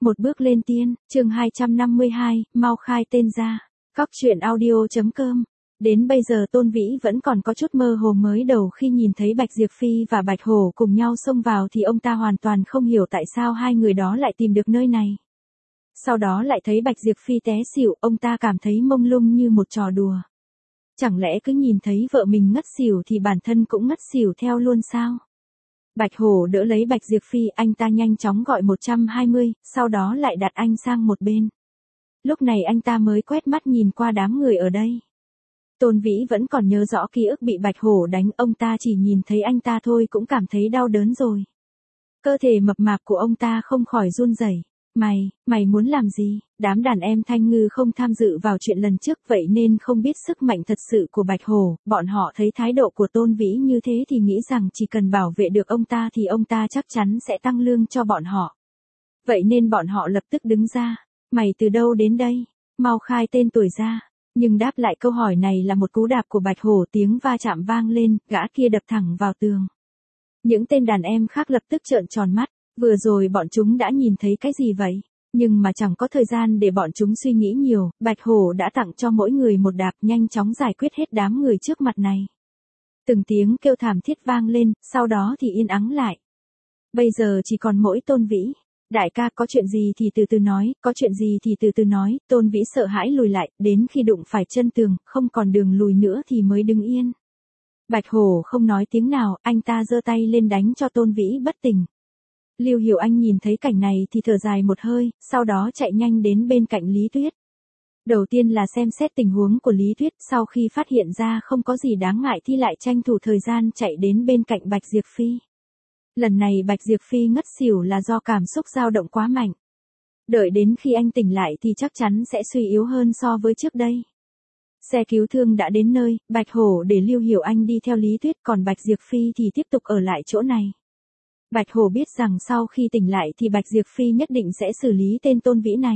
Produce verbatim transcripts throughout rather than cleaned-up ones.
Một bước lên tiên, chương hai trăm năm mươi hai, mau khai tên ra. Cóc truyện audio chấm com. Đến bây giờ Tôn Vĩ vẫn còn có chút mơ hồ mới đầu khi nhìn thấy Bạch Diệp Phi và Bạch Hổ cùng nhau xông vào thì ông ta hoàn toàn không hiểu tại sao hai người đó lại tìm được nơi này. Sau đó lại thấy Bạch Diệp Phi té xỉu, ông ta cảm thấy mông lung như một trò đùa. Chẳng lẽ cứ nhìn thấy vợ mình ngất xỉu thì bản thân cũng ngất xỉu theo luôn sao? Bạch Hổ đỡ lấy Bạch Diệp Phi, anh ta nhanh chóng gọi một trăm hai mươi, sau đó lại đặt anh sang một bên. Lúc này anh ta mới quét mắt nhìn qua đám người ở đây. Tôn Vĩ vẫn còn nhớ rõ ký ức bị Bạch Hổ đánh, ông ta chỉ nhìn thấy anh ta thôi cũng cảm thấy đau đớn rồi. Cơ thể mập mạp của ông ta không khỏi run rẩy. Mày, mày muốn làm gì? Đám đàn em Thanh Ngư không tham dự vào chuyện lần trước vậy nên không biết sức mạnh thật sự của Bạch Hổ, bọn họ thấy thái độ của Tôn Vĩ như thế thì nghĩ rằng chỉ cần bảo vệ được ông ta thì ông ta chắc chắn sẽ tăng lương cho bọn họ. Vậy nên bọn họ lập tức đứng ra. Mày từ đâu đến đây? Mau khai tên tuổi ra. Nhưng đáp lại câu hỏi này là một cú đạp của Bạch Hổ, tiếng va chạm vang lên, gã kia đập thẳng vào tường. Những tên đàn em khác lập tức trợn tròn mắt. Vừa rồi bọn chúng đã nhìn thấy cái gì vậy? Nhưng mà chẳng có thời gian để bọn chúng suy nghĩ nhiều, Bạch Hổ đã tặng cho mỗi người một đạp, nhanh chóng giải quyết hết đám người trước mặt này. Từng tiếng kêu thảm thiết vang lên, sau đó thì yên ắng lại. Bây giờ chỉ còn mỗi Tôn Vĩ. Đại ca, có chuyện gì thì từ từ nói, có chuyện gì thì từ từ nói. Tôn Vĩ sợ hãi lùi lại, đến khi đụng phải chân tường, không còn đường lùi nữa thì mới đứng yên. Bạch Hổ không nói tiếng nào, anh ta giơ tay lên đánh cho Tôn Vĩ bất tỉnh. Lưu Hiểu Anh nhìn thấy cảnh này thì thở dài một hơi, sau đó chạy nhanh đến bên cạnh Lý Tuyết. Đầu tiên là xem xét tình huống của Lý Tuyết, sau khi phát hiện ra không có gì đáng ngại thì lại tranh thủ thời gian chạy đến bên cạnh Bạch Diệp Phi. Lần này Bạch Diệp Phi ngất xỉu là do cảm xúc dao động quá mạnh. Đợi đến khi anh tỉnh lại thì chắc chắn sẽ suy yếu hơn so với trước đây. Xe cứu thương đã đến nơi, Bạch Hổ để Lưu Hiểu Anh đi theo Lý Tuyết, còn Bạch Diệp Phi thì tiếp tục ở lại chỗ này. Bạch Hổ biết rằng sau khi tỉnh lại thì Bạch Diệp Phi nhất định sẽ xử lý tên Tôn Vĩ này.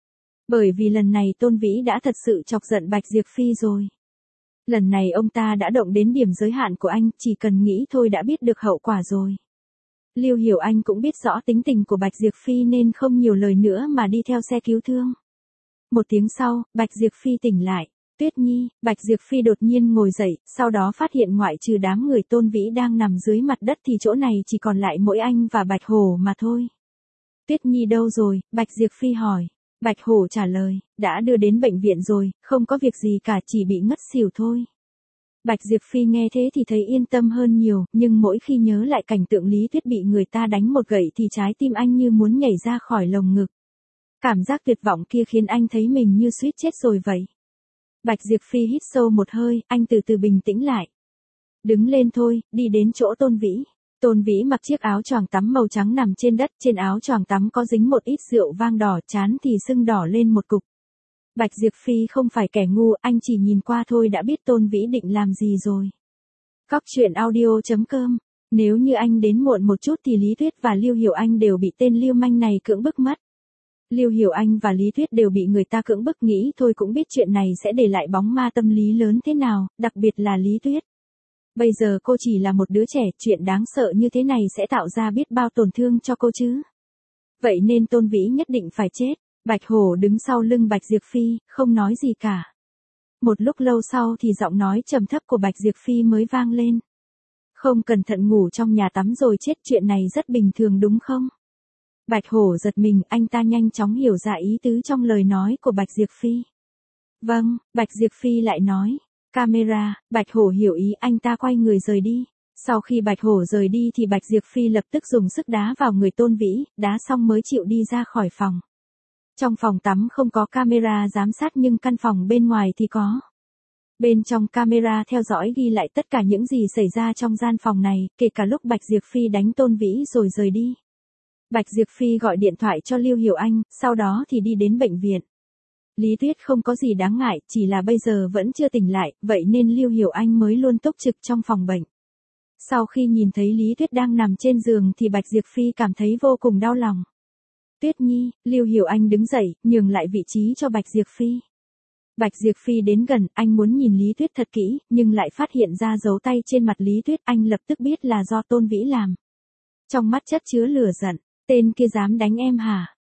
Bởi vì lần này Tôn Vĩ đã thật sự chọc giận Bạch Diệp Phi rồi. Lần này ông ta đã động đến điểm giới hạn của anh, chỉ cần nghĩ thôi đã biết được hậu quả rồi. Lưu Hiểu Anh cũng biết rõ tính tình của Bạch Diệp Phi nên không nhiều lời nữa mà đi theo xe cứu thương. Một tiếng sau, Bạch Diệp Phi tỉnh lại. Tuyết Nhi, Bạch Diệp Phi đột nhiên ngồi dậy, sau đó phát hiện ngoại trừ đám người Tôn Vĩ đang nằm dưới mặt đất thì chỗ này chỉ còn lại mỗi anh và Bạch Hổ mà thôi. Tuyết Nhi đâu rồi? Bạch Diệp Phi hỏi. Bạch Hổ trả lời, đã đưa đến bệnh viện rồi, không có việc gì cả, chỉ bị ngất xỉu thôi. Bạch Diệp Phi nghe thế thì thấy yên tâm hơn nhiều, nhưng mỗi khi nhớ lại cảnh tượng Lý Tuyết bị người ta đánh một gậy thì trái tim anh như muốn nhảy ra khỏi lồng ngực. Cảm giác tuyệt vọng kia khiến anh thấy mình như suýt chết rồi vậy. Bạch Diệp Phi hít sâu một hơi, anh từ từ bình tĩnh lại. Đứng lên thôi, đi đến chỗ Tôn Vĩ. Tôn Vĩ mặc chiếc áo choàng tắm màu trắng nằm trên đất, trên áo choàng tắm có dính một ít rượu vang đỏ, trán thì sưng đỏ lên một cục. Bạch Diệp Phi không phải kẻ ngu, anh chỉ nhìn qua thôi đã biết Tôn Vĩ định làm gì rồi. Cóc truyện audio chấm com. Nếu như anh đến muộn một chút thì Lý Tuyết và Lưu Hiểu Anh đều bị tên lưu manh này cưỡng bức mất. Lưu Hiểu Anh và Lý Tuyết đều bị người ta cưỡng bức, nghĩ thôi cũng biết chuyện này sẽ để lại bóng ma tâm lý lớn thế nào, đặc biệt là Lý Tuyết. Bây giờ cô chỉ là một đứa trẻ, chuyện đáng sợ như thế này sẽ tạo ra biết bao tổn thương cho cô chứ. Vậy nên Tôn Vĩ nhất định phải chết. Bạch Hổ đứng sau lưng Bạch Diệp Phi, không nói gì cả. Một lúc lâu sau thì giọng nói trầm thấp của Bạch Diệp Phi mới vang lên. Không cẩn thận ngủ trong nhà tắm rồi chết, chuyện này rất bình thường đúng không? Bạch Hổ giật mình, anh ta nhanh chóng hiểu ra ý tứ trong lời nói của Bạch Diệp Phi. Vâng, Bạch Diệp Phi lại nói. Camera, Bạch Hổ hiểu ý, anh ta quay người rời đi. Sau khi Bạch Hổ rời đi thì Bạch Diệp Phi lập tức dùng sức đá vào người Tôn Vĩ, đá xong mới chịu đi ra khỏi phòng. Trong phòng tắm không có camera giám sát nhưng căn phòng bên ngoài thì có. Bên trong camera theo dõi ghi lại tất cả những gì xảy ra trong gian phòng này, kể cả lúc Bạch Diệp Phi đánh Tôn Vĩ rồi rời đi. Bạch Diệp Phi gọi điện thoại cho Lưu Hiểu Anh, sau đó thì đi đến bệnh viện. Lý Tuyết không có gì đáng ngại, chỉ là bây giờ vẫn chưa tỉnh lại, vậy nên Lưu Hiểu Anh mới luôn túc trực trong phòng bệnh. Sau khi nhìn thấy Lý Tuyết đang nằm trên giường thì Bạch Diệp Phi cảm thấy vô cùng đau lòng. Tuyết Nhi, Lưu Hiểu Anh đứng dậy, nhường lại vị trí cho Bạch Diệp Phi. Bạch Diệp Phi đến gần, anh muốn nhìn Lý Tuyết thật kỹ, nhưng lại phát hiện ra dấu tay trên mặt Lý Tuyết, anh lập tức biết là do Tôn Vĩ làm. Trong mắt chất chứa lửa giận, tên kia dám đánh em hả?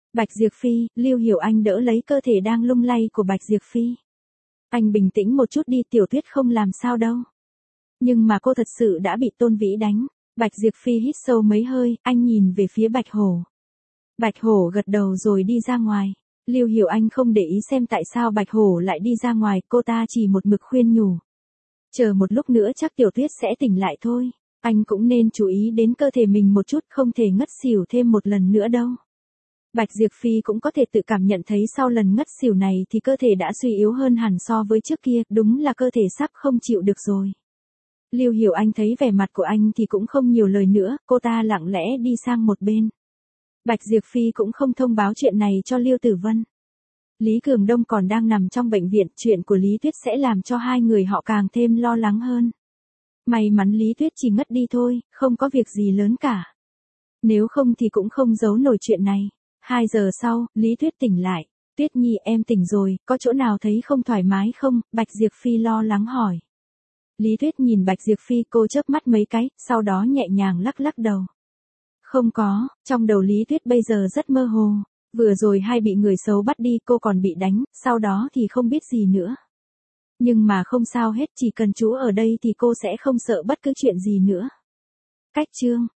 Bạch Diệp Phi, Lưu Hiểu Anh đỡ lấy cơ thể đang lung lay của Bạch Diệp Phi. Anh bình tĩnh một chút đi, Tiểu Tuyết không làm sao đâu. Nhưng mà cô thật sự đã bị Tôn Vĩ đánh. Bạch Diệp Phi hít sâu mấy hơi, anh nhìn về phía Bạch Hổ. Bạch Hổ gật đầu rồi đi ra ngoài. Lưu Hiểu Anh không để ý xem tại sao Bạch Hổ lại đi ra ngoài, cô ta chỉ một mực khuyên nhủ. Chờ một lúc nữa chắc Tiểu Tuyết sẽ tỉnh lại thôi. Anh cũng nên chú ý đến cơ thể mình một chút, không thể ngất xỉu thêm một lần nữa đâu. Bạch Diệp Phi cũng có thể tự cảm nhận thấy sau lần ngất xỉu này thì cơ thể đã suy yếu hơn hẳn so với trước kia, đúng là cơ thể sắp không chịu được rồi. Lưu Hiểu Anh thấy vẻ mặt của anh thì cũng không nhiều lời nữa, cô ta lặng lẽ đi sang một bên. Bạch Diệp Phi cũng không thông báo chuyện này cho Lưu Tử Vân. Lý Cường Đông còn đang nằm trong bệnh viện, chuyện của Lý Tuyết sẽ làm cho hai người họ càng thêm lo lắng hơn. May mắn Lý Tuyết chỉ ngất đi thôi, không có việc gì lớn cả. Nếu không thì cũng không giấu nổi chuyện này. Hai giờ sau, Lý Tuyết tỉnh lại. Tuyết Nhi, em tỉnh rồi, có chỗ nào thấy không thoải mái không? Bạch Diệp Phi lo lắng hỏi. Lý Tuyết nhìn Bạch Diệp Phi, cô chớp mắt mấy cái, sau đó nhẹ nhàng lắc lắc đầu. Không có, trong đầu Lý Tuyết bây giờ rất mơ hồ. Vừa rồi hay bị người xấu bắt đi, cô còn bị đánh, sau đó thì không biết gì nữa. Nhưng mà không sao hết, chỉ cần chú ở đây thì cô sẽ không sợ bất cứ chuyện gì nữa. Cách chương